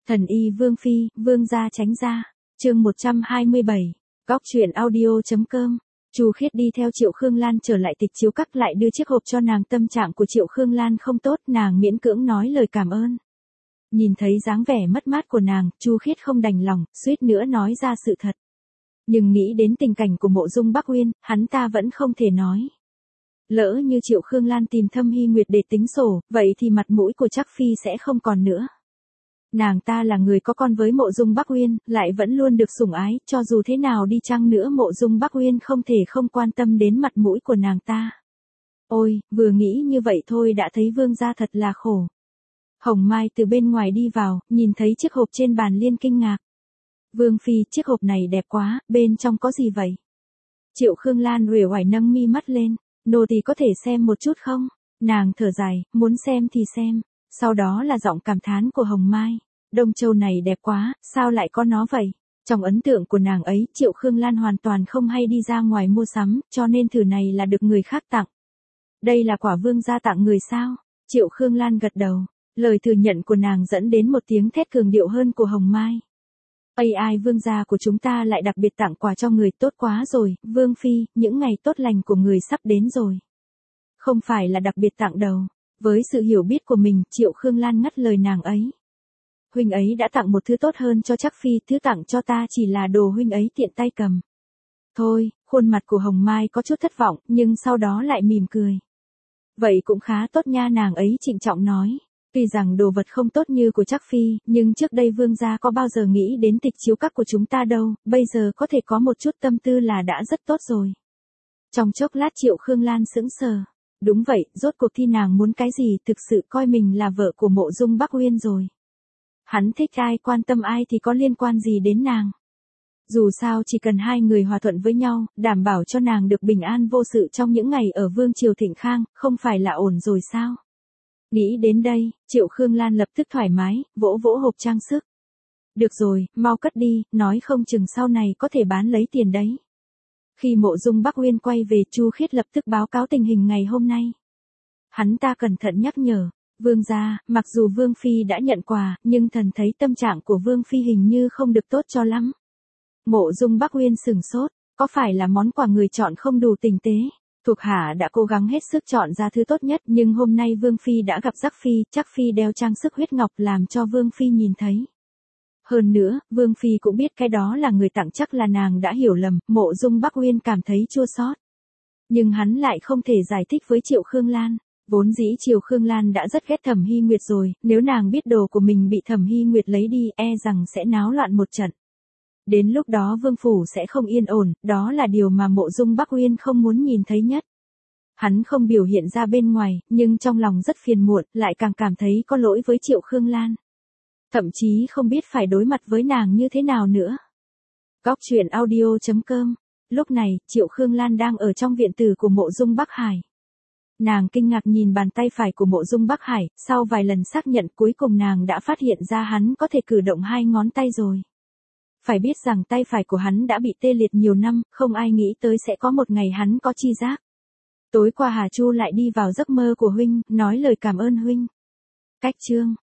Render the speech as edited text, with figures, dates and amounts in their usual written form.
Thần y Vương Phi, Vương gia tránh ra. Chương 127. Góc truyện audio.com. Chu Khiết đi theo Triệu Khương Lan trở lại Tịch Chiếu Các, lại đưa chiếc hộp cho nàng. Tâm trạng của Triệu Khương Lan không tốt, nàng miễn cưỡng nói lời cảm ơn. Nhìn thấy dáng vẻ mất mát của nàng, Chu Khiết không đành lòng, suýt nữa nói ra sự thật. Nhưng nghĩ đến tình cảnh của Mộ Dung Bắc Uyên, hắn ta vẫn không thể nói. Lỡ như Triệu Khương Lan tìm Thâm Hy Nguyệt để tính sổ, vậy thì mặt mũi của Trác Phi sẽ không còn nữa. Nàng ta là người có con với Mộ Dung Bắc Uyên, lại vẫn luôn được sủng ái, cho dù thế nào đi chăng nữa Mộ Dung Bắc Uyên không thể không quan tâm đến mặt mũi của nàng ta. Ôi, vừa nghĩ như vậy thôi đã thấy Vương gia thật là khổ. Hồng Mai từ bên ngoài đi vào, nhìn thấy chiếc hộp trên bàn liền kinh ngạc. Vương Phi, chiếc hộp này đẹp quá, bên trong có gì vậy? Triệu Khương Lan uể oải nâng mi mắt lên, nô tỳ có thể xem một chút không? Nàng thở dài, muốn xem thì xem. Sau đó là giọng cảm thán của Hồng Mai. Đông Châu này đẹp quá, sao lại có nó vậy? Trong ấn tượng của nàng ấy, Triệu Khương Lan hoàn toàn không hay đi ra ngoài mua sắm, cho nên thử này là được người khác tặng. Đây là quả vương gia tặng người sao? Triệu Khương Lan gật đầu. Lời thừa nhận của nàng dẫn đến một tiếng thét cường điệu hơn của Hồng Mai. Ai vương gia của chúng ta lại đặc biệt tặng quà cho người, tốt quá rồi, Vương Phi, những ngày tốt lành của người sắp đến rồi. Không phải là đặc biệt tặng đâu. Với sự hiểu biết của mình, Triệu Khương Lan ngắt lời nàng ấy. Huynh ấy đã tặng một thứ tốt hơn cho Trác Phi, thứ tặng cho ta chỉ là đồ huynh ấy tiện tay cầm. Thôi, khuôn mặt của Hồng Mai có chút thất vọng, nhưng sau đó lại mỉm cười. Vậy cũng khá tốt nha, nàng ấy trịnh trọng nói. Tuy rằng đồ vật không tốt như của Trác Phi, nhưng trước đây vương gia có bao giờ nghĩ đến Tịch Chiếu Các của chúng ta đâu, bây giờ có thể có một chút tâm tư là đã rất tốt rồi. Trong chốc lát Triệu Khương Lan sững sờ. Đúng vậy, rốt cuộc thì nàng muốn cái gì, thực sự coi mình là vợ của Mộ Dung Bắc Uyên rồi. Hắn thích ai, quan tâm ai thì có liên quan gì đến nàng. Dù sao chỉ cần hai người hòa thuận với nhau, đảm bảo cho nàng được bình an vô sự trong những ngày ở Vương Triều Thịnh Khang, không phải là ổn rồi sao? Nghĩ đến đây, Triệu Khương Lan lập tức thoải mái, vỗ vỗ hộp trang sức. Được rồi, mau cất đi, nói không chừng sau này có thể bán lấy tiền đấy. Khi Mộ Dung Bắc Uyên quay về, Chu Khiết lập tức báo cáo tình hình ngày hôm nay. Hắn ta cẩn thận nhắc nhở, vương gia, mặc dù Vương Phi đã nhận quà, nhưng thần thấy tâm trạng của Vương Phi hình như không được tốt cho lắm. Mộ Dung Bắc Uyên sửng sốt, có phải là món quà người chọn không đủ tinh tế? Thuộc hạ đã cố gắng hết sức chọn ra thứ tốt nhất, nhưng hôm nay Vương Phi đã gặp Trác Phi đeo trang sức huyết ngọc làm cho Vương Phi nhìn thấy. Hơn nữa, Vương Phi cũng biết cái đó là người tặng, chắc là nàng đã hiểu lầm. Mộ Dung Bắc Uyên cảm thấy chua xót. Nhưng hắn lại không thể giải thích với Triệu Khương Lan. Vốn dĩ Triệu Khương Lan đã rất ghét Thẩm Hy Nguyệt rồi, nếu nàng biết đồ của mình bị Thẩm Hy Nguyệt lấy đi, e rằng sẽ náo loạn một trận. Đến lúc đó Vương Phủ sẽ không yên ổn, đó là điều mà Mộ Dung Bắc Uyên không muốn nhìn thấy nhất. Hắn không biểu hiện ra bên ngoài, nhưng trong lòng rất phiền muộn, lại càng cảm thấy có lỗi với Triệu Khương Lan. Thậm chí không biết phải đối mặt với nàng như thế nào nữa. Góc truyện audio.com. Lúc này, Triệu Khương Lan đang ở trong viện tử của Mộ Dung Bắc Hải. Nàng kinh ngạc nhìn bàn tay phải của Mộ Dung Bắc Hải, sau vài lần xác nhận cuối cùng nàng đã phát hiện ra hắn có thể cử động hai ngón tay rồi. Phải biết rằng tay phải của hắn đã bị tê liệt nhiều năm, không ai nghĩ tới sẽ có một ngày hắn có chi giác. Tối qua Hà Chu lại đi vào giấc mơ của huynh, nói lời cảm ơn huynh. Cách chương.